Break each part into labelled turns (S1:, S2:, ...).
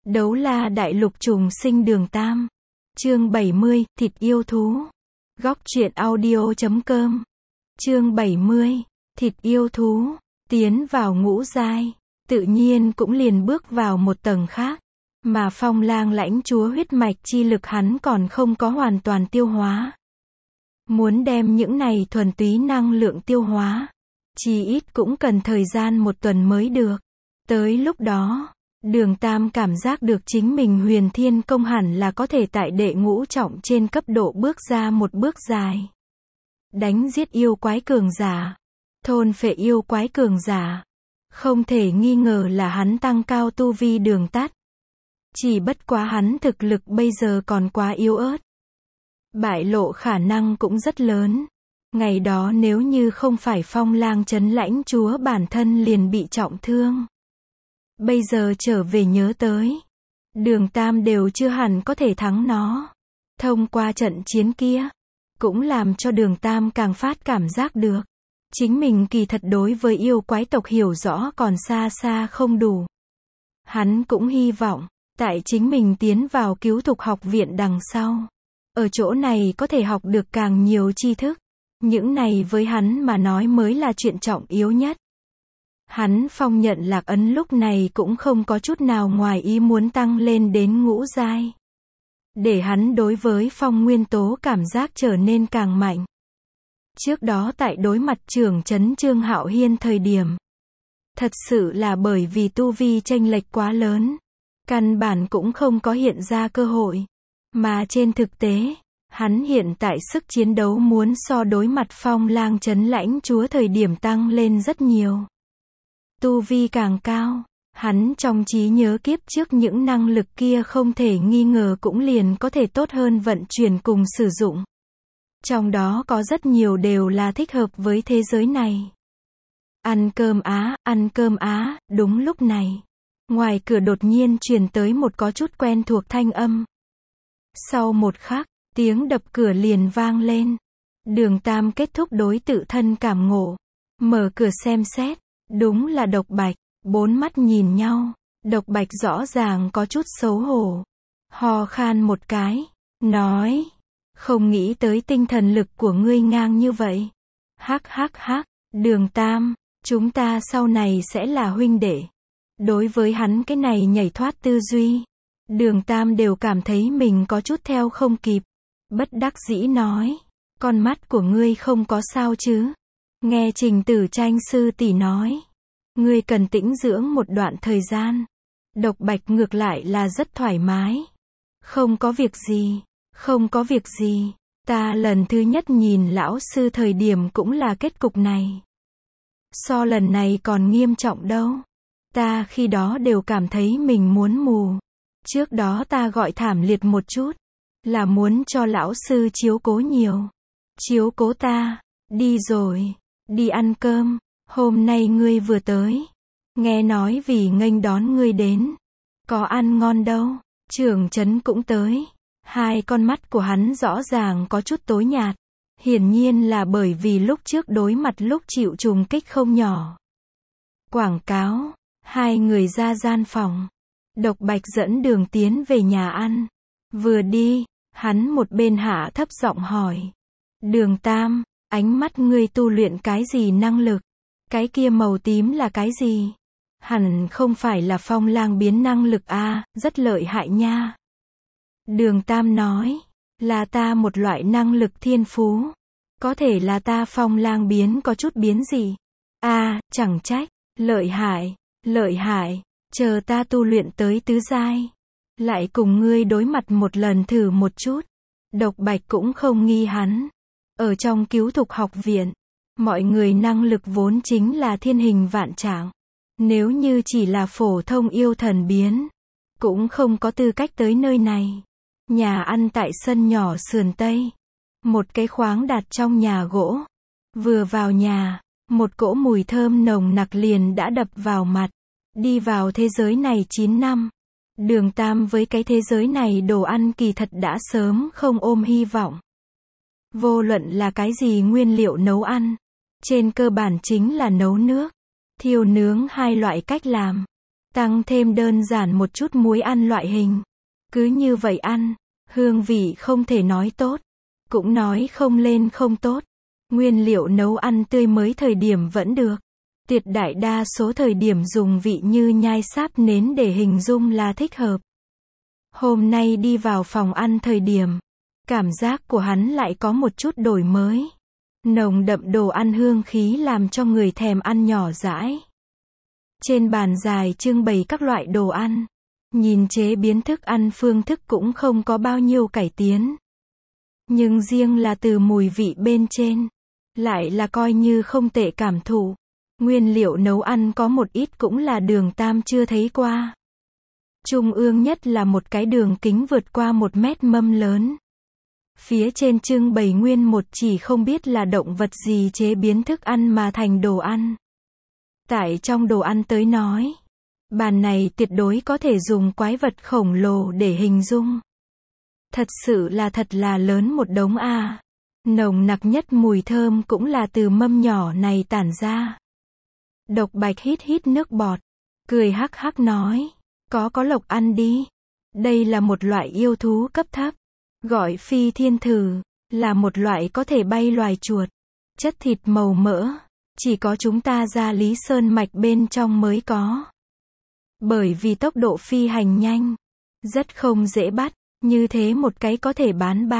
S1: Đấu la đại lục trùng sinh đường Tam. Chương 70, thịt yêu thú. Góc truyện audio.com. Chương 70, thịt yêu thú. Tiến vào ngũ giai, tự nhiên cũng liền bước vào một tầng khác. Mà Phong Lang lãnh chúa huyết mạch chi lực hắn còn không có hoàn toàn tiêu hóa. Muốn đem những này thuần túy năng lượng tiêu hóa, chí ít cũng cần thời gian 1 tuần mới được. Tới lúc đó, Đường Tam cảm giác được chính mình huyền thiên công hẳn là có thể tại đệ ngũ trọng trên cấp độ bước ra một bước dài. Đánh giết yêu quái cường giả, thôn phệ yêu quái cường giả, không thể nghi ngờ là hắn tăng cao tu vi đường tắt. Chỉ bất quá hắn thực lực bây giờ còn quá yếu ớt. Bại lộ khả năng cũng rất lớn. Ngày đó nếu như không phải Phong Lang trấn lãnh chúa bản thân liền bị trọng thương. Bây giờ trở về nhớ tới, Đường Tam đều chưa hẳn có thể thắng nó. Thông qua trận chiến kia, cũng làm cho Đường Tam càng phát cảm giác được, chính mình kỳ thật đối với yêu quái tộc hiểu rõ còn xa xa không đủ. Hắn cũng hy vọng, tại chính mình tiến vào cứu thục học viện đằng sau, ở chỗ này có thể học được càng nhiều tri thức. Những này với hắn mà nói mới là chuyện trọng yếu nhất. Hắn phong nhận lạc ấn lúc này cũng không có chút nào ngoài ý muốn tăng lên đến ngũ giai. Để hắn đối với phong nguyên tố cảm giác trở nên càng mạnh. Trước đó tại đối mặt trưởng trấn Trương Hạo Hiên thời điểm, thật sự là bởi vì tu vi chênh lệch quá lớn, căn bản cũng không có hiện ra cơ hội. Mà trên thực tế, hắn hiện tại sức chiến đấu muốn so đối mặt Phong Lang trấn lãnh chúa thời điểm tăng lên rất nhiều. Tu vi càng cao, hắn trong trí nhớ kiếp trước những năng lực kia không thể nghi ngờ cũng liền có thể tốt hơn vận chuyển cùng sử dụng. Trong đó có rất nhiều đều là thích hợp với thế giới này. Ăn cơm á, đúng lúc này. Ngoài cửa đột nhiên truyền tới một có chút quen thuộc thanh âm. Sau một khắc, tiếng đập cửa liền vang lên. Đường Tam kết thúc đối tự thân cảm ngộ. Mở cửa xem xét, đúng là Độc Bạch. 4 mắt nhìn nhau, Độc Bạch rõ ràng có chút xấu hổ. Ho khan một cái, nói, không nghĩ tới tinh thần lực của ngươi ngang như vậy. Hắc, Đường Tam, chúng ta sau này sẽ là huynh đệ. Đối với hắn cái này nhảy thoát tư duy, Đường Tam đều cảm thấy mình có chút theo không kịp. Bất đắc dĩ nói, con mắt của ngươi không có sao chứ? Nghe Trình Tử Tranh sư tỷ nói, ngươi cần tĩnh dưỡng một đoạn thời gian. Độc Bạch ngược lại là rất thoải mái. Không có việc gì, ta lần thứ nhất nhìn lão sư thời điểm cũng là kết cục này. So lần này còn nghiêm trọng đâu. Ta khi đó đều cảm thấy mình muốn mù. Trước đó ta gọi thảm liệt một chút, là muốn cho lão sư chiếu cố nhiều. Chiếu cố ta, đi rồi, đi ăn cơm, hôm nay ngươi vừa tới. Nghe nói vì nghênh đón ngươi đến, có ăn ngon đâu, trưởng trấn cũng tới. Hai con mắt của hắn rõ ràng có chút tối nhạt. Hiển nhiên là bởi vì lúc trước đối mặt lúc chịu trùng kích không nhỏ. Quảng cáo, hai người ra gian phòng. Độc Bạch dẫn Đường tiến về nhà ăn. Vừa đi, hắn một bên hạ thấp giọng hỏi. Đường Tam, ánh mắt ngươi tu luyện cái gì năng lực? Cái kia màu tím là cái gì? Hẳn không phải là Phong Lang biến năng lực a, rất lợi hại nha. Đường Tam nói, là ta một loại năng lực thiên phú. Có thể là ta Phong Lang biến có chút biến gì? Chẳng trách, lợi hại. Chờ ta tu luyện tới tứ giai, lại cùng ngươi đối mặt một lần thử một chút. Độc Bạch cũng không nghi hắn. Ở trong cứu thục học viện, mọi người năng lực vốn chính là thiên hình vạn trạng. Nếu như chỉ là phổ thông yêu thần biến, cũng không có tư cách tới nơi này. Nhà ăn tại sân nhỏ sườn Tây. Một cái khoáng đặt trong nhà gỗ. Vừa vào nhà, một cỗ mùi thơm nồng nặc liền đã đập vào mặt. Đi vào thế giới này 9 năm. Đường Tam với cái thế giới này đồ ăn kỳ thật đã sớm không ôm hy vọng. Vô luận là cái gì nguyên liệu nấu ăn, trên cơ bản chính là nấu nước, thiêu nướng hai loại cách làm. tăng thêm đơn giản một chút muối ăn loại hình. Cứ như vậy ăn, hương vị không thể nói tốt, cũng nói không lên không tốt. Nguyên liệu nấu ăn tươi mới thời điểm vẫn được. Tuyệt đại đa số thời điểm dùng vị như nhai sáp nến để hình dung là thích hợp. Hôm nay đi vào phòng ăn thời điểm, cảm giác của hắn lại có một chút đổi mới. Nồng đậm đồ ăn hương khí làm cho người thèm ăn nhỏ dãi. Trên bàn dài trưng bày các loại đồ ăn. Nhìn chế biến thức ăn phương thức cũng không có bao nhiêu cải tiến. Nhưng riêng là từ mùi vị bên trên, lại là coi như không tệ cảm thụ. Nguyên liệu nấu ăn có một ít cũng là Đường Tam chưa thấy qua. Trung ương nhất là một cái đường kính vượt qua 1 mét mâm lớn. Phía trên trưng bày nguyên một chỉ không biết là động vật gì chế biến thức ăn mà thành đồ ăn. Tại trong đồ ăn tới nói, bàn này tuyệt đối có thể dùng quái vật khổng lồ để hình dung. Thật sự là thật là lớn một đống a. Nồng nặc nhất mùi thơm cũng là từ mâm nhỏ này tản ra. Độc Bạch hít hít nước bọt, cười hắc hắc nói, có lộc ăn đi. Đây là một loại yêu thú cấp thấp, gọi phi thiên thử, là một loại có thể bay loài chuột. Chất thịt màu mỡ, chỉ có chúng ta ra Lý Sơn mạch bên trong mới có. Bởi vì tốc độ phi hành nhanh, rất không dễ bắt, như thế một cái có thể bán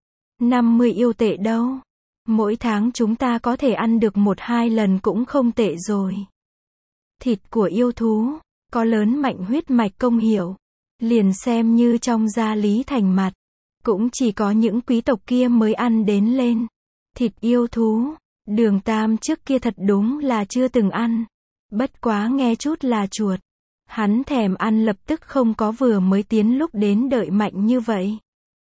S1: 50 yêu tệ đâu. Mỗi tháng chúng ta có thể ăn được 1-2 lần cũng không tệ rồi. Thịt của yêu thú, có lớn mạnh huyết mạch công hiệu. Liền xem như trong gia Lý Thành mặt, cũng chỉ có những quý tộc kia mới ăn đến lên. Thịt yêu thú, Đường Tam trước kia thật đúng là chưa từng ăn. Bất quá nghe chút là chuột. Hắn thèm ăn lập tức không có vừa mới tiến lúc đến đợi mạnh như vậy.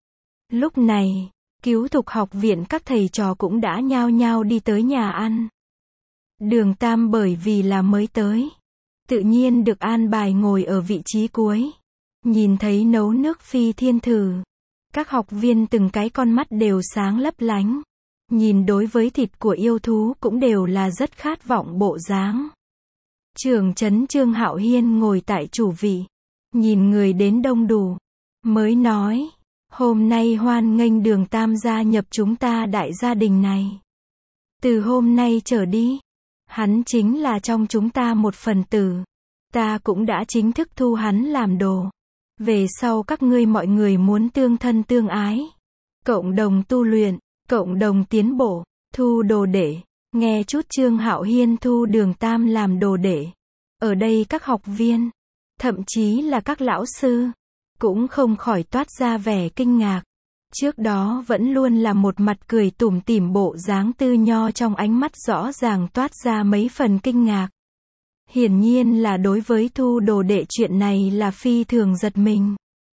S1: Lúc này, Cứu Thục học viện các thầy trò cũng đã nhao nhao đi tới nhà ăn. Đường Tam bởi vì là mới tới, tự nhiên được an bài ngồi ở vị trí cuối. Nhìn thấy nấu nước phi thiên thử, các học viên từng cái con mắt đều sáng lấp lánh. Nhìn đối với thịt của yêu thú cũng đều là rất khát vọng bộ dáng. Trưởng trấn Trương Hạo Hiên ngồi tại chủ vị, nhìn người đến đông đủ, mới nói, hôm nay hoan nghênh Đường Tam gia nhập chúng ta đại gia đình này. Từ hôm nay trở đi, hắn chính là trong chúng ta một phần tử. Ta cũng đã chính thức thu hắn làm đồ. Về sau các ngươi mọi người muốn tương thân tương ái, cộng đồng tu luyện, cộng đồng tiến bộ, thu đồ đệ. Nghe chút Trương Hạo Hiên thu Đường Tam làm đồ đệ. Ở đây các học viên, thậm chí là các lão sư, cũng không khỏi toát ra vẻ kinh ngạc. Trước đó vẫn luôn là một mặt cười tủm tỉm bộ dáng Tư Nho trong ánh mắt rõ ràng toát ra mấy phần kinh ngạc. Hiển nhiên là đối với thu đồ đệ chuyện này là phi thường giật mình.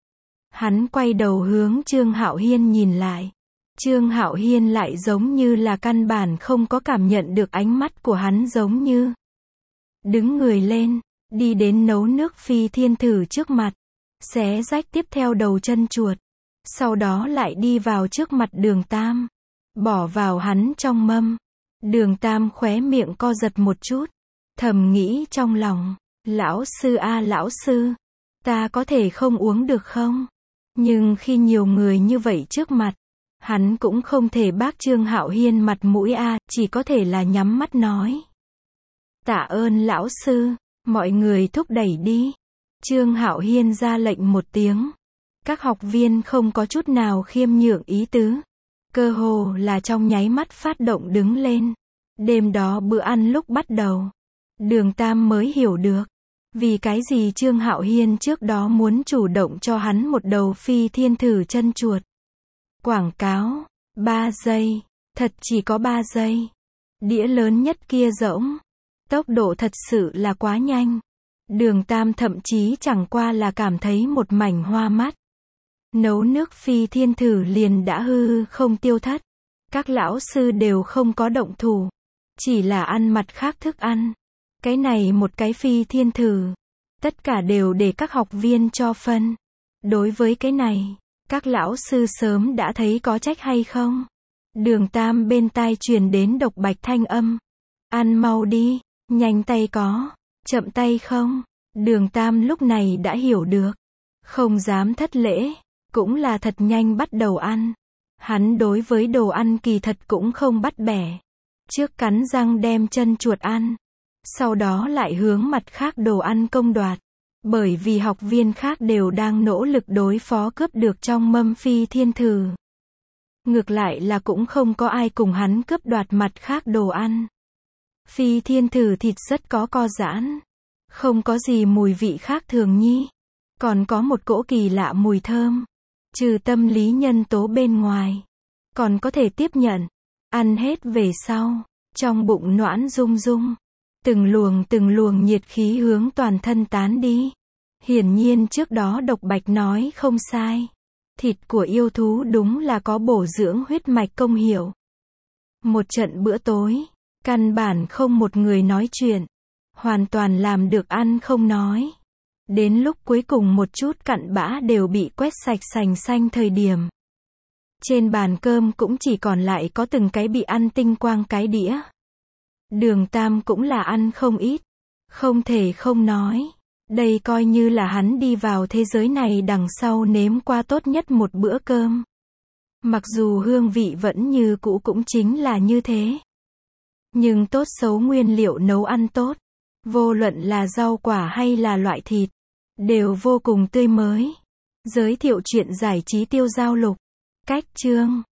S1: Hắn quay đầu hướng Trương Hạo Hiên nhìn lại. Trương Hạo Hiên lại giống như là căn bản không có cảm nhận được ánh mắt của hắn giống như. Đứng người lên, đi đến nấu nước phi thiên thử trước mặt, xé rách tiếp theo đầu chân chuột. Sau đó lại đi vào trước mặt Đường Tam, bỏ vào hắn trong mâm. Đường Tam khóe miệng co giật một chút, thầm nghĩ trong lòng, lão sư a lão sư, ta có thể không uống được không? Nhưng khi nhiều người như vậy trước mặt, hắn cũng không thể bác Trương Hạo Hiên mặt mũi a, chỉ có thể là nhắm mắt nói. Tạ ơn lão sư, mọi người thúc đẩy đi. Trương Hạo Hiên ra lệnh một tiếng. Các học viên không có chút nào khiêm nhượng ý tứ. Cơ hồ là trong nháy mắt phát động đứng lên. Đêm đó bữa ăn lúc bắt đầu, Đường Tam mới hiểu được, vì cái gì Trương Hạo Hiên trước đó muốn chủ động cho hắn một đầu phi thiên thử chân chuột. Quảng cáo, 3 giây, thật chỉ có 3 giây. Đĩa lớn nhất kia rỗng. Tốc độ thật sự là quá nhanh. Đường Tam thậm chí chẳng qua là cảm thấy một mảnh hoa mắt. Nấu nước phi thiên thử liền đã hư không tiêu thất. Các lão sư đều không có động thủ, chỉ là ăn mặt khác thức ăn. Cái này một cái phi thiên thử, tất cả đều để các học viên cho phân. Đối với cái này, các lão sư sớm đã thấy có trách hay không. Đường Tam bên tai truyền đến Độc Bạch thanh âm. Ăn mau đi, nhanh tay có, chậm tay không. Đường Tam lúc này đã hiểu được. Không dám thất lễ, cũng là thật nhanh bắt đầu ăn. Hắn đối với đồ ăn kỳ thật cũng không bắt bẻ. Trước cắn răng đem chân chuột ăn. Sau đó lại hướng mặt khác đồ ăn công đoạt. Bởi vì học viên khác đều đang nỗ lực đối phó cướp được trong mâm Phi Thiên Thử. Ngược lại là cũng không có ai cùng hắn cướp đoạt mặt khác đồ ăn. Phi Thiên Thử thịt rất có co giãn. Không có gì mùi vị khác thường nhi. Còn có một cỗ kỳ lạ mùi thơm. Trừ tâm lý nhân tố bên ngoài. Còn có thể tiếp nhận. Ăn hết về sau. Trong bụng noãn rung rung. Từng luồng nhiệt khí hướng toàn thân tán đi. Hiển nhiên trước đó Độc Bạch nói không sai. Thịt của yêu thú đúng là có bổ dưỡng huyết mạch công hiệu. Một trận bữa tối. Căn bản không một người nói chuyện. Hoàn toàn làm được ăn không nói. Đến lúc cuối cùng một chút cặn bã đều bị quét sạch sành xanh thời điểm. Trên bàn cơm cũng chỉ còn lại có từng cái bị ăn tinh quang cái đĩa. Đường Tam cũng là ăn không ít. Không thể không nói. Đây coi như là hắn đi vào thế giới này đằng sau nếm qua tốt nhất một bữa cơm. Mặc dù hương vị vẫn như cũ cũng chính là như thế. Nhưng tốt xấu nguyên liệu nấu ăn tốt. Vô luận là rau quả hay là loại thịt. Đều vô cùng tươi mới. Giới thiệu chuyện giải trí Tiêu Giao Lục. Cách chương